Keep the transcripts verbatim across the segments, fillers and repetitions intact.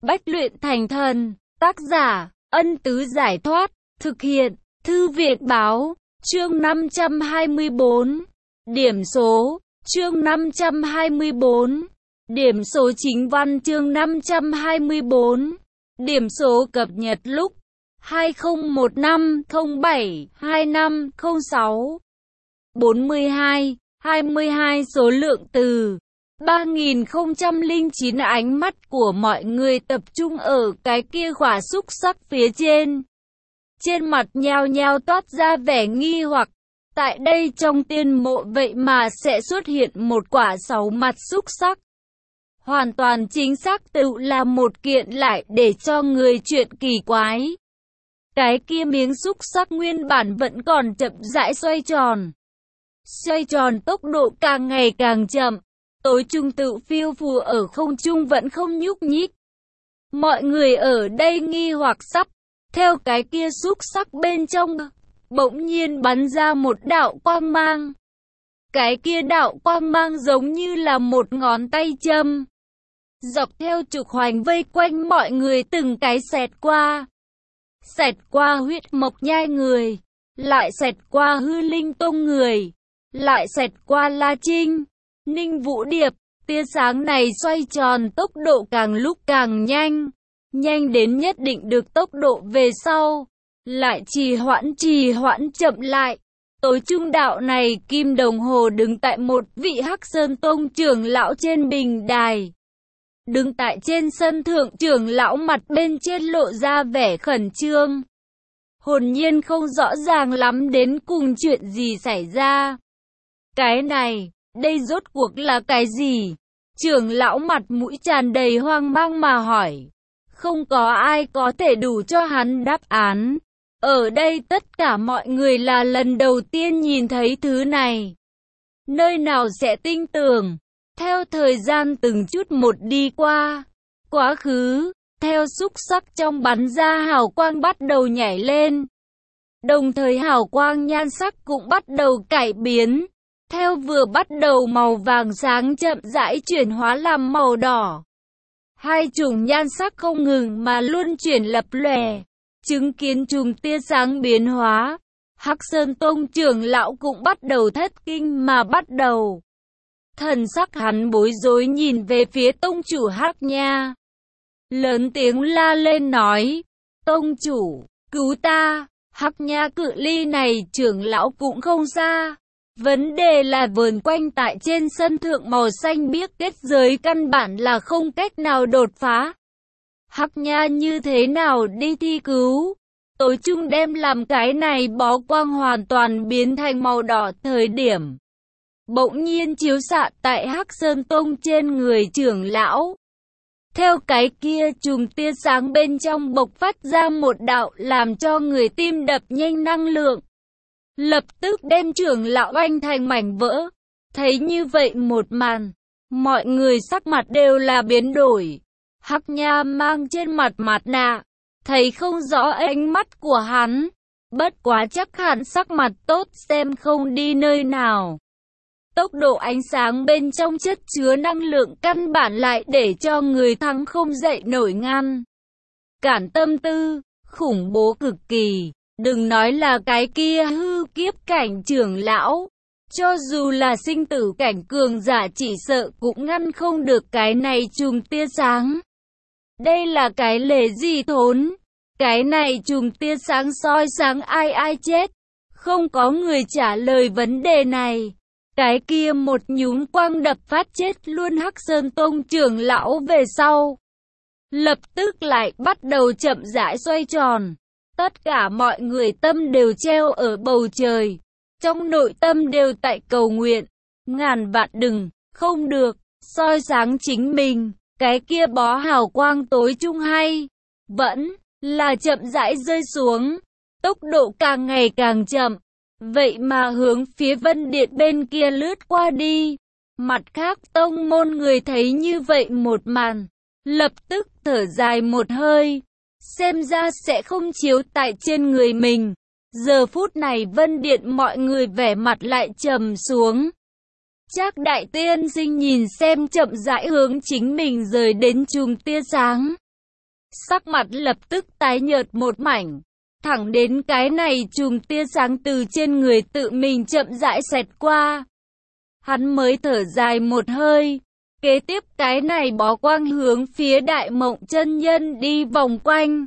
Bách luyện thành thần. Tác giả, Ân Tứ Giải Thoát. Thực hiện, Thư viện báo. Chương năm trăm hai mươi bốn. Điểm số. Chương năm trăm hai mươi bốn. Điểm số chính văn chương năm trăm hai mươi bốn. Điểm số cập nhật lúc hai không một năm không bảy hai năm không sáu. bốn mươi hai, hai mươi hai số lượng từ ba nghìn không trăm lẻ chín. Ánh mắt của mọi người tập trung ở cái kia quả xúc xắc phía trên. Trên mặt nhao nhao toát ra vẻ nghi hoặc. Tại đây trong tiên mộ vậy mà sẽ xuất hiện một quả sáu mặt xúc xắc. Hoàn toàn chính xác tự là một kiện lại để cho người chuyện kỳ quái. Cái kia miếng xúc xắc nguyên bản vẫn còn chậm rãi xoay tròn. Xoay tròn tốc độ càng ngày càng chậm. Tối trung tự phiêu phù ở không trung vẫn không nhúc nhích. Mọi người ở đây nghi hoặc sắp. Theo cái kia xúc xắc bên trong, bỗng nhiên bắn ra một đạo quang mang. Cái kia đạo quang mang giống như là một ngón tay châm. Dọc theo trục hoành vây quanh mọi người từng cái xẹt qua. Xẹt qua huyết mộc nhai người. Lại xẹt qua hư linh tông người. Lại xẹt qua La Trinh, Ninh Vũ Điệp. Tia sáng này xoay tròn tốc độ càng lúc càng nhanh. Nhanh đến nhất định được tốc độ về sau. Lại trì hoãn trì hoãn chậm lại. Tối trung đạo này kim đồng hồ đứng tại một vị Hắc Sơn Tông trưởng lão trên bình đài. Đứng tại trên sân thượng, trưởng lão mặt bên trên lộ ra vẻ khẩn trương. Hồn nhiên không rõ ràng lắm đến cùng chuyện gì xảy ra. Cái này, đây rốt cuộc là cái gì? Trưởng lão mặt mũi tràn đầy hoang mang mà hỏi. Không có ai có thể đủ cho hắn đáp án. Ở đây tất cả mọi người là lần đầu tiên nhìn thấy thứ này. Nơi nào sẽ tin tưởng? Theo thời gian từng chút một đi qua, quá khứ, theo xúc sắc trong bắn ra hào quang bắt đầu nhảy lên. Đồng thời hào quang nhan sắc cũng bắt đầu cải biến. Theo vừa bắt đầu màu vàng sáng chậm rãi chuyển hóa làm màu đỏ. Hai chùm nhan sắc không ngừng mà luôn chuyển lập lòe. Chứng kiến chùm tia sáng biến hóa, Hắc Sơn Tông trưởng lão cũng bắt đầu thất kinh mà bắt đầu. Thần sắc hắn bối rối nhìn về phía tông chủ Hắc Nha. Lớn tiếng la lên nói, tông chủ, cứu ta, Hắc Nha cự ly này trưởng lão cũng không xa. Vấn đề là vờn quanh tại trên sân thượng màu xanh biếc kết giới căn bản là không cách nào đột phá. Hắc Nha như thế nào đi thi cứu? Tối trung đem làm cái này bó quang hoàn toàn biến thành màu đỏ thời điểm. Bỗng nhiên chiếu xạ tại Hắc Sơn Tông trên người trưởng lão. Theo cái kia chùm tia sáng bên trong bộc phát ra một đạo làm cho người tim đập nhanh năng lượng. Lập tức đem trưởng lão oanh thành mảnh vỡ. Thấy như vậy một màn, mọi người sắc mặt đều là biến đổi. Hắc Nha mang trên mặt mặt nạ, thấy không rõ ánh mắt của hắn. Bất quá chắc hẳn sắc mặt tốt xem không đi nơi nào. Tốc độ ánh sáng bên trong chất chứa năng lượng căn bản lại để cho người thắng không dậy nổi ngăn. Cản tâm tư, khủng bố cực kỳ. Đừng nói là cái kia hư kiếp cảnh trưởng lão. Cho dù là sinh tử cảnh cường giả chỉ sợ cũng ngăn không được cái này chùm tia sáng. Đây là cái lề gì thốn? Cái này chùm tia sáng soi sáng ai ai chết? Không có người trả lời vấn đề này. Cái kia một nhúm quang đập phát chết luôn Hắc Sơn Tông trưởng lão về sau. Lập tức lại bắt đầu chậm rãi xoay tròn. Tất cả mọi người tâm đều treo ở bầu trời. Trong nội tâm đều tại cầu nguyện. Ngàn vạn đừng, không được, soi sáng chính mình. Cái kia bó hào quang tối trung hay. Vẫn là chậm rãi rơi xuống. Tốc độ càng ngày càng chậm. Vậy mà hướng phía Vân Điện bên kia lướt qua đi. Mặt khác tông môn người thấy như vậy một màn. Lập tức thở dài một hơi. Xem ra sẽ không chiếu tại trên người mình. Giờ phút này Vân Điện mọi người vẻ mặt lại trầm xuống. Trác đại tiên sinh nhìn xem chậm rãi hướng chính mình rời đến chùm tia sáng. sắc mặt lập tức tái nhợt một mảnh. Thẳng đến cái này chùm tia sáng từ trên người tự mình chậm rãi xẹt qua. Hắn mới thở dài một hơi. Kế tiếp cái này bó quang hướng phía Đại Mộng chân nhân đi vòng quanh.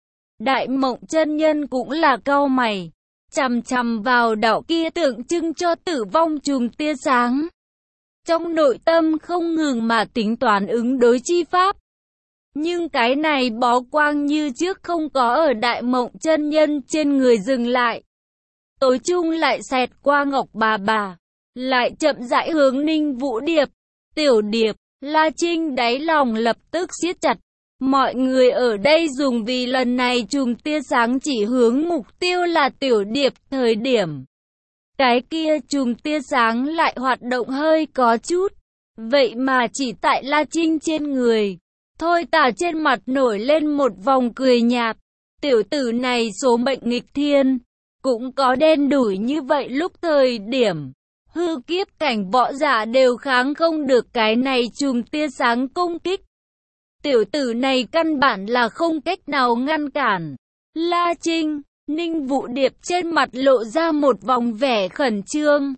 Đại Mộng chân nhân cũng là cau mày, chằm chằm vào đạo kia tượng trưng cho tử vong chùm tia sáng. Trong nội tâm không ngừng mà tính toán ứng đối chi pháp. Nhưng cái này bó quang như trước không có ở Đại Mộng chân nhân trên người dừng lại. Tối trung lại xẹt qua Ngọc bà bà, lại chậm rãi hướng Ninh Vũ Điệp. Tiểu Điệp, La Trinh đáy lòng lập tức siết chặt. Mọi người ở đây dùng vì lần này chùm tia sáng chỉ hướng mục tiêu là Tiểu Điệp thời điểm. Cái kia chùm tia sáng lại hoạt động hơi có chút. Vậy mà chỉ tại La Trinh trên người. Thôi Tà trên mặt nổi lên một vòng cười nhạt. Tiểu tử này số mệnh nghịch thiên. Cũng có đen đủi như vậy lúc thời điểm. Hư kiếp cảnh võ giả đều kháng không được cái này chùm tia sáng công kích. Tiểu tử này căn bản là không cách nào ngăn cản. La Trinh, Ninh Vũ Điệp trên mặt lộ ra một vòng vẻ khẩn trương.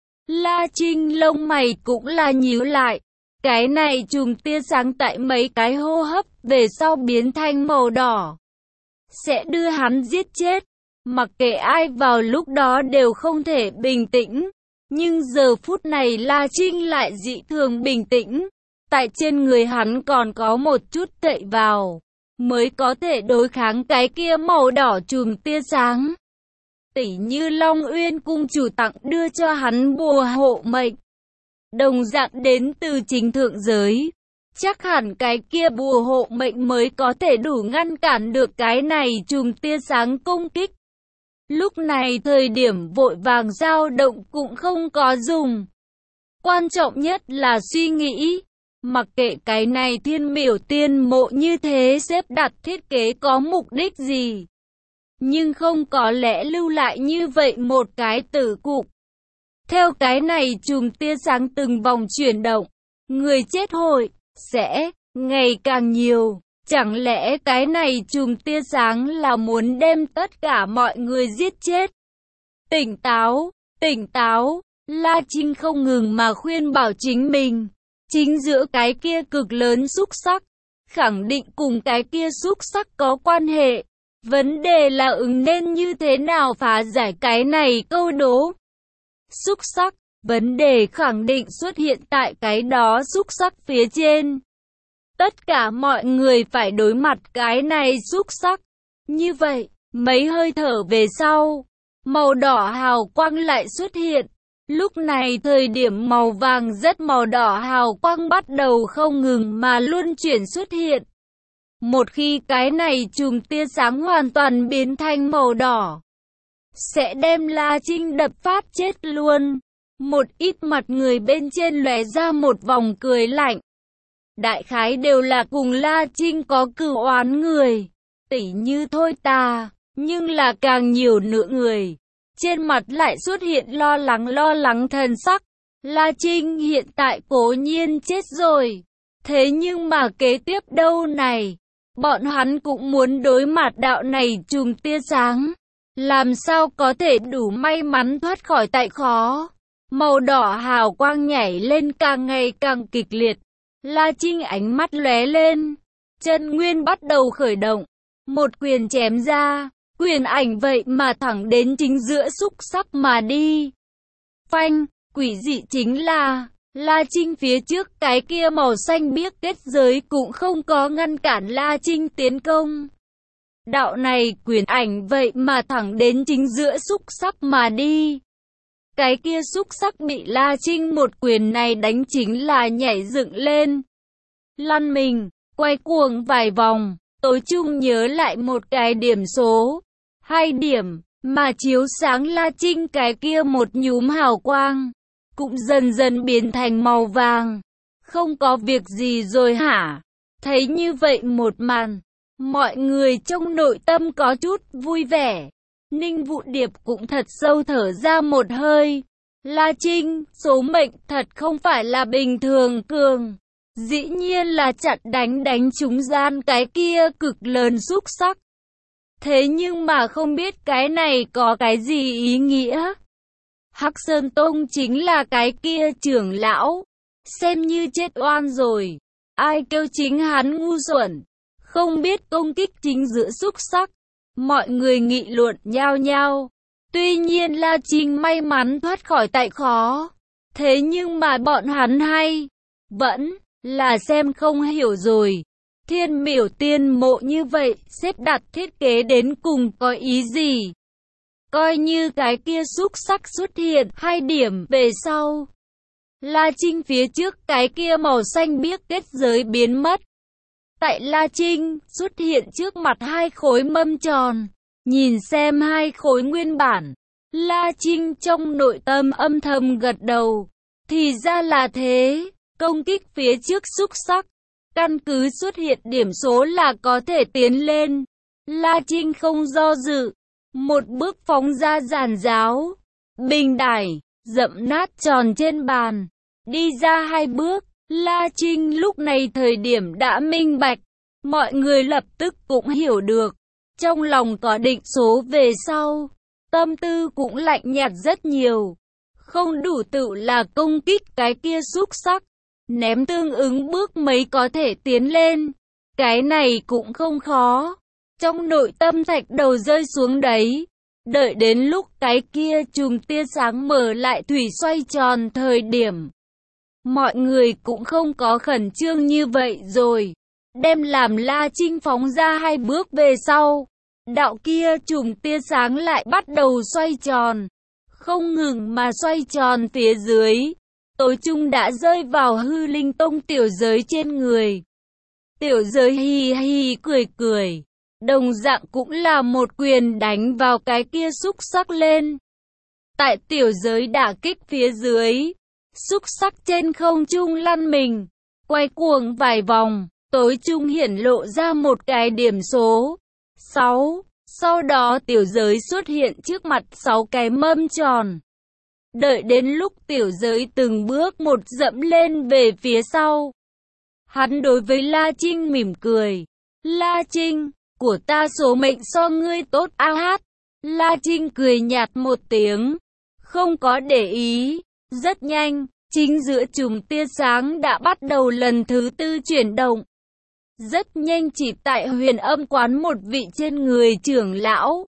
La Trinh lông mày cũng là nhíu lại. Cái này chùm tia sáng tại mấy cái hô hấp về sau biến thành màu đỏ. Sẽ đưa hắn giết chết. Mặc kệ ai vào lúc đó đều không thể bình tĩnh. Nhưng giờ phút này La Trinh lại dị thường bình tĩnh. Tại trên người hắn còn có một chút cậy vào, mới có thể đối kháng cái kia màu đỏ chùm tia sáng. Tỉ như Long Uyên cung chủ tặng đưa cho hắn bùa hộ mệnh. Đồng dạng đến từ chính thượng giới. Chắc hẳn cái kia bùa hộ mệnh mới có thể đủ ngăn cản được cái này chùm tia sáng công kích. Lúc này thời điểm vội vàng dao động cũng không có dùng. Quan trọng nhất là suy nghĩ. Mặc kệ cái này thiên miểu tiên mộ như thế xếp đặt thiết kế có mục đích gì. Nhưng không có lẽ lưu lại như vậy một cái tử cục. Theo cái này chùm tia sáng từng vòng chuyển động. Người chết hội, sẽ, ngày càng nhiều. Chẳng lẽ cái này chùm tia sáng là muốn đem tất cả mọi người giết chết? Tỉnh táo, tỉnh táo, La Trinh không ngừng mà khuyên bảo chính mình. Chính giữa cái kia cực lớn xúc sắc, khẳng định cùng cái kia xúc sắc có quan hệ. Vấn đề là ứng nên như thế nào phá giải cái này câu đố. Xúc sắc, vấn đề khẳng định xuất hiện tại cái đó xúc sắc phía trên. Tất cả mọi người phải đối mặt cái này xúc sắc. Như vậy, mấy hơi thở về sau, màu đỏ hào quang lại xuất hiện. Lúc này thời điểm màu vàng rất màu đỏ hào quang bắt đầu không ngừng mà luân chuyển xuất hiện. Một khi cái này chùm tia sáng hoàn toàn biến thành màu đỏ, sẽ đem La Trinh đập phát chết luôn. Một ít mặt người bên trên lóe ra một vòng cười lạnh. Đại khái đều là cùng La Trinh có cửu oán người. Tỉ như Thôi Tà, nhưng là càng nhiều nữa người. Trên mặt lại xuất hiện lo lắng lo lắng thần sắc. La Trinh hiện tại cố nhiên chết rồi. Thế nhưng mà kế tiếp đâu này? Bọn hắn cũng muốn đối mặt đạo này chùm tia sáng. Làm sao có thể đủ may mắn thoát khỏi tại khó? Màu đỏ hào quang nhảy lên càng ngày càng kịch liệt. La Trinh ánh mắt lóe lên. Chân nguyên bắt đầu khởi động. Một quyền chém ra. Quyền ảnh vậy mà thẳng đến chính giữa xúc sắc mà đi. Phanh, quỷ dị chính là, La Trinh phía trước cái kia màu xanh biếc kết giới cũng không có ngăn cản La Trinh tiến công. Đạo này quyền ảnh vậy mà thẳng đến chính giữa xúc sắc mà đi. Cái kia xúc sắc bị La Trinh một quyền này đánh chính là nhảy dựng lên. Lăn mình, quay cuồng vài vòng, tối trung nhớ lại một cái điểm số. Hai điểm, mà chiếu sáng La Trinh cái kia một nhúm hào quang, cũng dần dần biến thành màu vàng. Không có việc gì rồi hả? Thấy như vậy một màn, mọi người trong nội tâm có chút vui vẻ. Ninh Vũ Điệp cũng thật sâu thở ra một hơi. La Trinh, số mệnh thật không phải là bình thường cường. Dĩ nhiên là chặn đánh đánh trúng gian cái kia cực lớn xúc sắc. Thế nhưng mà không biết cái này có cái gì ý nghĩa. Hắc Sơn Tông chính là cái kia trưởng lão, xem như chết oan rồi. Ai kêu chính hắn ngu xuẩn, không biết công kích chính giữa xúc sắc. Mọi người nghị luận nhao nhao. Tuy nhiên La Trinh may mắn thoát khỏi tại khó. Thế nhưng mà bọn hắn hay vẫn là xem không hiểu rồi. Thiên Miểu Tiên mộ như vậy, xếp đặt thiết kế đến cùng có ý gì? Coi như cái kia xúc sắc xuất hiện hai điểm về sau. La Trinh phía trước cái kia màu xanh biếc kết giới biến mất. Tại La Trinh xuất hiện trước mặt hai khối mâm tròn. Nhìn xem hai khối nguyên bản. La Trinh trong nội tâm âm thầm gật đầu. Thì ra là thế, công kích phía trước xúc sắc. Căn cứ xuất hiện điểm số là có thể tiến lên. La Trinh không do dự. Một bước phóng ra giàn giáo. Bình đài, dậm nát tròn trên bàn. Đi ra hai bước. La Trinh lúc này thời điểm đã minh bạch. Mọi người lập tức cũng hiểu được. Trong lòng có định số về sau. Tâm tư cũng lạnh nhạt rất nhiều. Không đủ tự là công kích cái kia xúc sắc. Ném tương ứng bước mấy có thể tiến lên. Cái này cũng không khó. Trong nội tâm thạch đầu rơi xuống đấy. Đợi đến lúc cái kia chùm tia sáng mở lại thủy xoay tròn thời điểm. Mọi người cũng không có khẩn trương như vậy rồi. Đem làm La Trinh phóng ra hai bước về sau. Đạo kia chùm tia sáng lại bắt đầu xoay tròn. Không ngừng mà xoay tròn phía dưới. Tối trung đã rơi vào Hư Linh Tông tiểu giới trên người. Tiểu giới hì hì cười cười. Đồng dạng cũng là một quyền đánh vào cái kia xúc sắc lên. Tại tiểu giới đả kích phía dưới. Xúc sắc trên không trung lăn mình. Quay cuồng vài vòng. Tối trung hiển lộ ra một cái điểm số. sáu. Sau đó tiểu giới xuất hiện trước mặt sáu cái mâm tròn. Đợi đến lúc tiểu giới từng bước một dẫm lên về phía sau. Hắn đối với La Trinh mỉm cười. La Trinh, của ta số mệnh so ngươi tốt a hát. La Trinh cười nhạt một tiếng. Không có để ý. Rất nhanh, chính giữa chùm tia sáng đã bắt đầu lần thứ tư chuyển động. Rất nhanh chỉ tại Huyền Âm quán một vị trên người trưởng lão.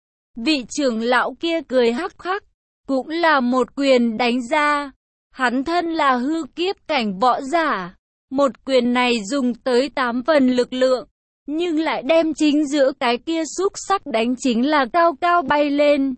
Vị trưởng lão kia cười hắc hắc. Cũng là một quyền đánh ra. Hắn thân là hư kiếp cảnh võ giả. Một quyền này dùng tới tám phần lực lượng. Nhưng lại đem chính giữa cái kia xúc sắc đánh chính là cao cao bay lên.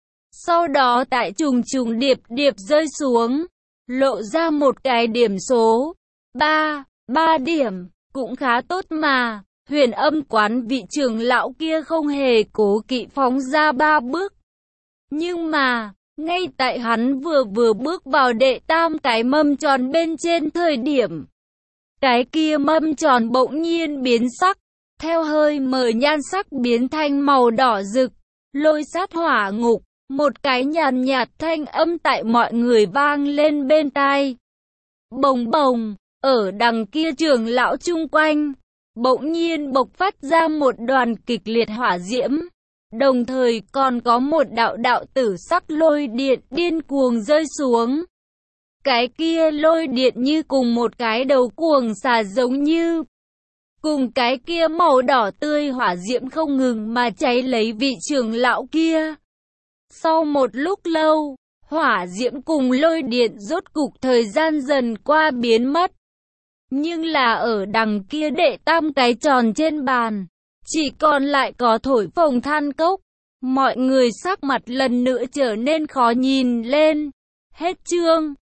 Sau đó tại trùng trùng điệp điệp rơi xuống. Lộ ra một cái điểm số. ba. ba điểm. Cũng khá tốt mà. Huyền Âm quán vị trưởng lão kia không hề cố kỵ phóng ra ba bước. Nhưng mà, ngay tại hắn vừa vừa bước vào đệ tam cái mâm tròn bên trên thời điểm. Cái kia mâm tròn bỗng nhiên biến sắc. Theo hơi mờ nhan sắc biến thành màu đỏ rực. Lôi sát hỏa ngục. Một cái nhàn nhạt thanh âm tại mọi người vang lên bên tai. Bồng bồng. Ở đằng kia trưởng lão chung quanh, bỗng nhiên bộc phát ra một đoàn kịch liệt hỏa diễm. Đồng thời còn có một đạo đạo tử sắc lôi điện điên cuồng rơi xuống. Cái kia lôi điện như cùng một cái đầu cuồng xà giống như. Cùng cái kia màu đỏ tươi hỏa diễm không ngừng mà cháy lấy vị trưởng lão kia. Sau một lúc lâu, hỏa diễm cùng lôi điện rốt cục thời gian dần qua biến mất. Nhưng là ở đằng kia đệ tam cái tròn trên bàn, chỉ còn lại có thổi phồng than cốc. Mọi người sắc mặt lần nữa trở nên khó nhìn lên. Hết chương.